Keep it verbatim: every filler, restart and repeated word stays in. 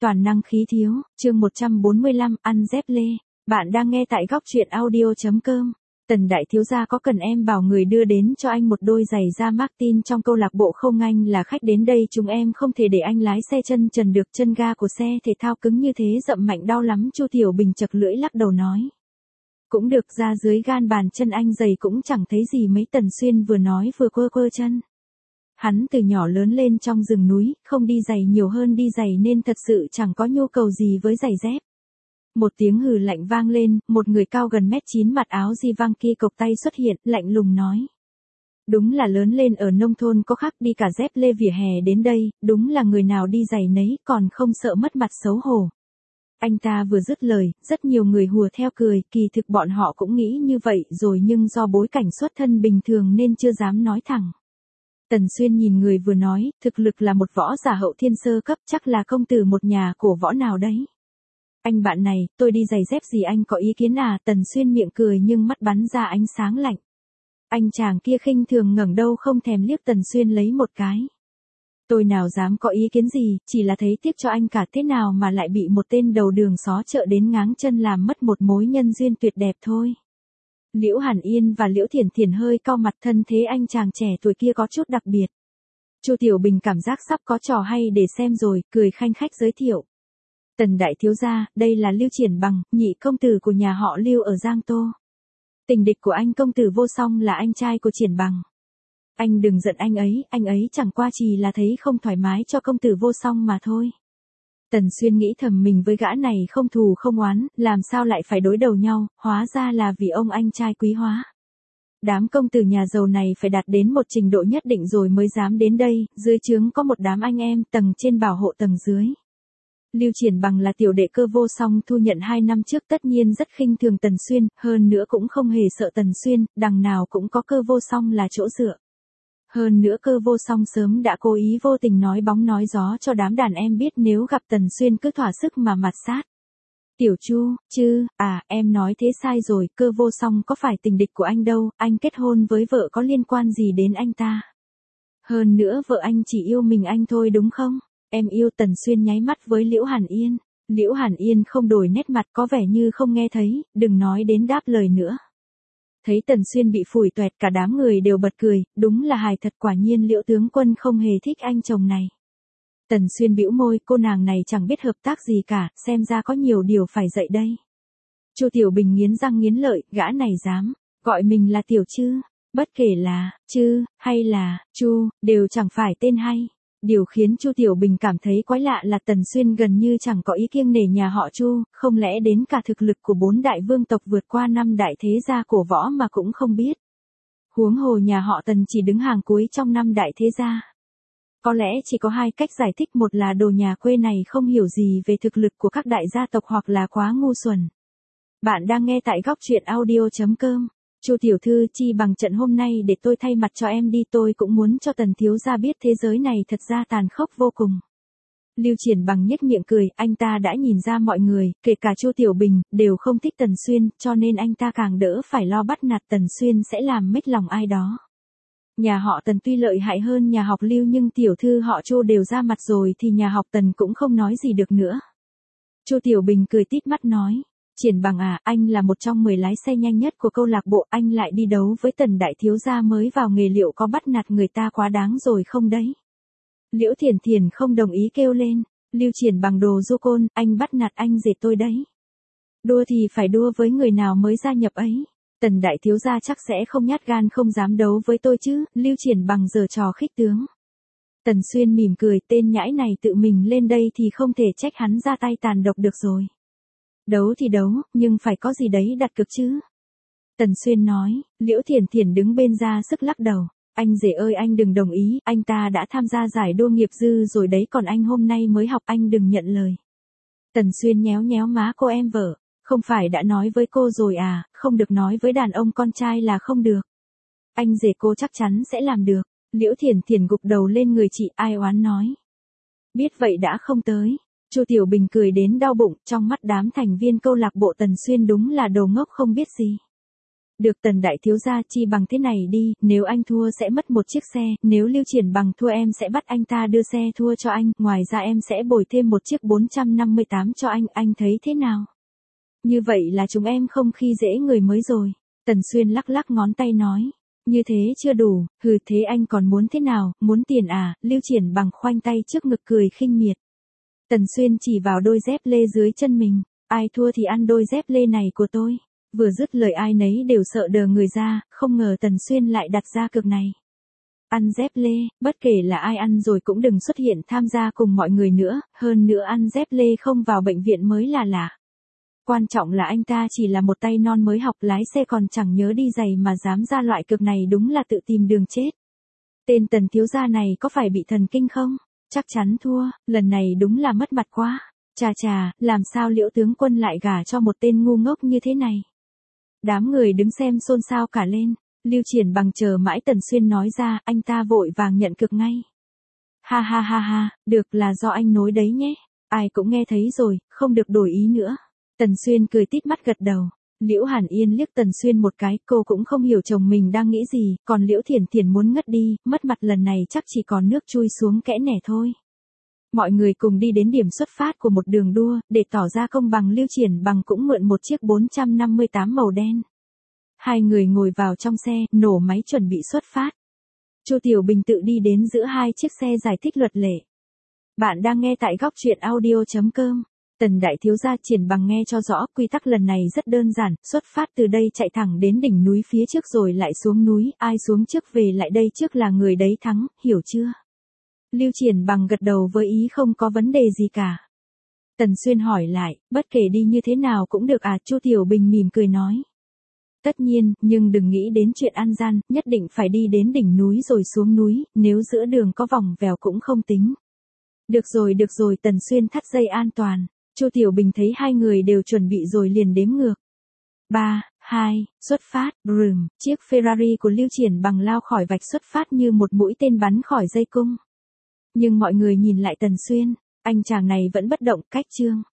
toàn năng khí thiếu, chương một trăm bốn mươi lăm, ăn dép lê. Bạn đang nghe tại góc truyện audio.com. Tần đại thiếu gia có cần em bảo người đưa đến cho anh một đôi giày da Martin trong câu lạc bộ không? Anh là khách đến đây, chúng em không thể để anh lái xe chân trần được, chân ga của xe thể thao cứng như thế dậm mạnh đau lắm. Chu Tiểu Bình chật lưỡi lắc đầu nói. Cũng được, ra dưới gan bàn chân anh dày cũng chẳng thấy gì mấy. Tần Xuyên vừa nói vừa quơ quơ chân. Hắn từ nhỏ lớn lên trong rừng núi, không đi giày nhiều hơn đi giày nên thật sự chẳng có nhu cầu gì với giày dép. Một tiếng hừ lạnh vang lên, một người cao gần mét chín mặc áo di vang kia cộc tay xuất hiện, lạnh lùng nói. Đúng là lớn lên ở nông thôn có khác, đi cả dép lê vỉa hè đến đây, đúng là người nào đi giày nấy, còn không sợ mất mặt xấu hổ. Anh ta vừa dứt lời, rất nhiều người hùa theo cười, kỳ thực bọn họ cũng nghĩ như vậy rồi nhưng do bối cảnh xuất thân bình thường nên chưa dám nói thẳng. Tần Xuyên nhìn người vừa nói, thực lực là một võ giả hậu thiên sơ cấp, chắc là công tử một nhà cổ võ nào đấy. Anh bạn này, tôi đi giày dép gì anh có ý kiến à? Tần Xuyên miệng cười nhưng mắt bắn ra ánh sáng lạnh. Anh chàng kia khinh thường ngẩng đầu không thèm liếc Tần Xuyên lấy một cái. Tôi nào dám có ý kiến gì, chỉ là thấy tiếc cho anh cả, thế nào mà lại bị một tên đầu đường xó chợ đến ngáng chân làm mất một mối nhân duyên tuyệt đẹp thôi. Liễu Hàn Yên và Liễu Thiển Thiển hơi cau mặt, thân thế anh chàng trẻ tuổi kia có chút đặc biệt. Chu Tiểu Bình cảm giác sắp có trò hay để xem rồi, cười khanh khách giới thiệu. Tần đại thiếu gia, đây là Lưu Triển Bằng, nhị công tử của nhà họ Lưu ở Giang Tô. Tình địch của anh công tử Vô Song là anh trai của Triển Bằng. Anh đừng giận anh ấy, anh ấy chẳng qua chỉ là thấy không thoải mái cho công tử Vô Song mà thôi. Tần Xuyên nghĩ thầm mình với gã này không thù không oán, làm sao lại phải đối đầu nhau, hóa ra là vì ông anh trai quý hóa. Đám công tử nhà giàu này phải đạt đến một trình độ nhất định rồi mới dám đến đây, dưới trướng có một đám anh em, tầng trên bảo hộ tầng dưới. Lưu Triển Bằng là tiểu đệ Cơ Vô Song thu nhận hai năm trước, tất nhiên rất khinh thường Tần Xuyên, hơn nữa cũng không hề sợ Tần Xuyên, đằng nào cũng có Cơ Vô Song là chỗ dựa. Hơn nữa Cơ Vô Song sớm đã cố ý vô tình nói bóng nói gió cho đám đàn em biết nếu gặp Tần Xuyên cứ thỏa sức mà mạt sát. Tiểu Chu, chứ, à, em nói thế sai rồi, Cơ Vô Song có phải tình địch của anh đâu, anh kết hôn với vợ có liên quan gì đến anh ta. Hơn nữa vợ anh chỉ yêu mình anh thôi đúng không? Em yêu. Tần Xuyên nháy mắt với Liễu Hàn Yên. Liễu Hàn Yên không đổi nét mặt, có vẻ như không nghe thấy, đừng nói đến đáp lời nữa. Thấy Tần Xuyên bị phủi toẹt, cả đám người đều bật cười, đúng là hài thật, quả nhiên Liễu tướng quân không hề thích anh chồng này. Tần Xuyên bĩu môi, cô nàng này chẳng biết hợp tác gì cả, xem ra có nhiều điều phải dạy đây. Chu Tiểu Bình nghiến răng nghiến lợi, gã này dám gọi mình là Tiểu Chư, bất kể là Chư hay là Chu, đều chẳng phải tên hay. Điều khiến Chu Tiểu Bình cảm thấy quái lạ là Tần Xuyên gần như chẳng có ý kiêng nể nhà họ Chu, không lẽ đến cả thực lực của bốn đại vương tộc vượt qua năm đại thế gia cổ võ mà cũng không biết. Huống hồ nhà họ Tần chỉ đứng hàng cuối trong năm đại thế gia. Có lẽ chỉ có hai cách giải thích, một là đồ nhà quê này không hiểu gì về thực lực của các đại gia tộc, hoặc là quá ngu xuẩn. Bạn đang nghe tại góc truyện audio.com. Chu tiểu thư, chi bằng trận hôm nay để tôi thay mặt cho em đi, tôi cũng muốn cho Tần thiếu gia biết thế giới này thật ra tàn khốc vô cùng. Lưu Triển Bằng nhếch miệng cười, anh ta đã nhìn ra mọi người, kể cả Chu Tiểu Bình, đều không thích Tần Xuyên, cho nên anh ta càng đỡ phải lo bắt nạt Tần Xuyên sẽ làm mếch lòng ai đó. Nhà họ Tần tuy lợi hại hơn nhà học Lưu nhưng tiểu thư họ Chu đều ra mặt rồi thì nhà học Tần cũng không nói gì được nữa. Chu Tiểu Bình cười tít mắt nói. Triển Bằng à, anh là một trong mười lái xe nhanh nhất của câu lạc bộ, anh lại đi đấu với Tần đại thiếu gia mới vào nghề, liệu có bắt nạt người ta quá đáng rồi không đấy? Liễu Thiển Thiển không đồng ý kêu lên. Lưu Triển Bằng đồ du côn, anh bắt nạt anh dệt tôi đấy. Đua thì phải đua với người nào mới gia nhập ấy. Tần đại thiếu gia chắc sẽ không nhát gan không dám đấu với tôi chứ. Lưu Triển Bằng giở trò khích tướng. Tần Xuyên mỉm cười, tên nhãi này tự mình lên đây thì không thể trách hắn ra tay tàn độc được rồi. Đấu thì đấu, nhưng phải có gì đấy đặt cược chứ. Tần Xuyên nói. Liễu Thiển Thiển đứng bên ra sức lắc đầu. Anh rể ơi, anh đừng đồng ý, anh ta đã tham gia giải đua nghiệp dư rồi đấy, còn anh hôm nay mới học, anh đừng nhận lời. Tần Xuyên nhéo nhéo má cô, em vợ, không phải đã nói với cô rồi à, không được nói với đàn ông con trai là không được. Anh rể cô chắc chắn sẽ làm được. Liễu Thiển Thiển gục đầu lên người chị, ai oán nói. Biết vậy đã không tới. Chu Tiểu Bình cười đến đau bụng, trong mắt đám thành viên câu lạc bộ Tần Xuyên đúng là đồ ngốc không biết gì. Được Tần đại thiếu gia, chi bằng thế này đi, nếu anh thua sẽ mất một chiếc xe, nếu Lưu Triển Bằng thua em sẽ bắt anh ta đưa xe thua cho anh, ngoài ra em sẽ bồi thêm một chiếc bốn trăm năm mươi tám cho anh, anh thấy thế nào? Như vậy là chúng em không khi dễ người mới rồi. Tần Xuyên lắc lắc ngón tay nói. Như thế chưa đủ, hừ thế anh còn muốn thế nào, muốn tiền à, Lưu Triển Bằng khoanh tay trước ngực cười khinh miệt. Tần Xuyên chỉ vào đôi dép lê dưới chân mình, ai thua thì ăn đôi dép lê này của tôi. Vừa dứt lời ai nấy đều sợ đờ người ra, không ngờ Tần Xuyên lại đặt ra cược này. Ăn dép lê, bất kể là ai ăn rồi cũng đừng xuất hiện tham gia cùng mọi người nữa, hơn nữa ăn dép lê không vào bệnh viện mới là lạ. Quan trọng là anh ta chỉ là một tay non mới học lái xe còn chẳng nhớ đi giày mà dám ra loại cược này đúng là tự tìm đường chết. Tên Tần thiếu gia này có phải bị thần kinh không? Chắc chắn thua, lần này đúng là mất mặt quá. Chà chà, làm sao Liễu tướng quân lại gả cho một tên ngu ngốc như thế này? Đám người đứng xem xôn xao cả lên. Lưu Triển Bằng chờ mãi Tần Xuyên nói ra, anh ta vội vàng nhận cược ngay. Ha ha ha ha, được là do anh nối đấy nhé. Ai cũng nghe thấy rồi, không được đổi ý nữa. Tần Xuyên cười tít mắt gật đầu. Liễu Hàn Yên liếc Tần Xuyên một cái, cô cũng không hiểu chồng mình đang nghĩ gì, còn Liễu Thiển Thiển muốn ngất đi, mất mặt lần này chắc chỉ còn nước chui xuống kẽ nẻ thôi. Mọi người cùng đi đến điểm xuất phát của một đường đua, để tỏ ra công bằng Lưu Triển Bằng cũng mượn một chiếc bốn trăm năm mươi tám màu đen. Hai người ngồi vào trong xe, nổ máy chuẩn bị xuất phát. Chu Tiểu Bình tự đi đến giữa hai chiếc xe giải thích luật lệ. Bạn đang nghe tại góc truyện audio chấm com. Tần đại thiếu gia Triển Bằng nghe cho rõ, quy tắc lần này rất đơn giản, xuất phát từ đây chạy thẳng đến đỉnh núi phía trước rồi lại xuống núi, ai xuống trước về lại đây trước là người đấy thắng, hiểu chưa? Lưu Triển Bằng gật đầu với ý không có vấn đề gì cả. Tần Xuyên hỏi lại, bất kể đi như thế nào cũng được à, Chu Tiểu Bình mỉm cười nói. Tất nhiên, nhưng đừng nghĩ đến chuyện ăn gian, nhất định phải đi đến đỉnh núi rồi xuống núi, nếu giữa đường có vòng vèo cũng không tính. Được rồi được rồi, Tần Xuyên thắt dây an toàn. Chu Tiểu Bình thấy hai người đều chuẩn bị rồi liền đếm ngược. ba, hai, xuất phát, rừm, chiếc Ferrari của Lưu Triển Bằng lao khỏi vạch xuất phát như một mũi tên bắn khỏi dây cung. Nhưng mọi người nhìn lại Tần Xuyên, anh chàng này vẫn bất động, cách chương.